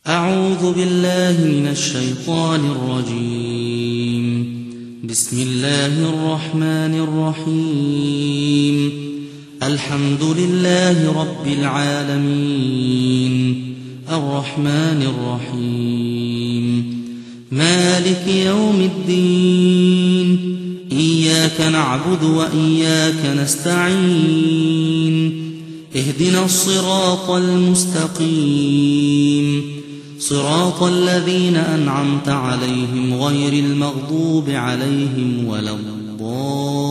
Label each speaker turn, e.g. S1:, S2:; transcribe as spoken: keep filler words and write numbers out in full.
S1: أعوذ بالله من الشيطان الرجيم. بسم الله الرحمن الرحيم. الحمد لله رب العالمين، الرحمن الرحيم، مالك يوم الدين، إياك نعبد وإياك نستعين، اهدنا الصراط المستقيم، صراط الذين أنعمت عليهم غير المغضوب عليهم ولا الضالين.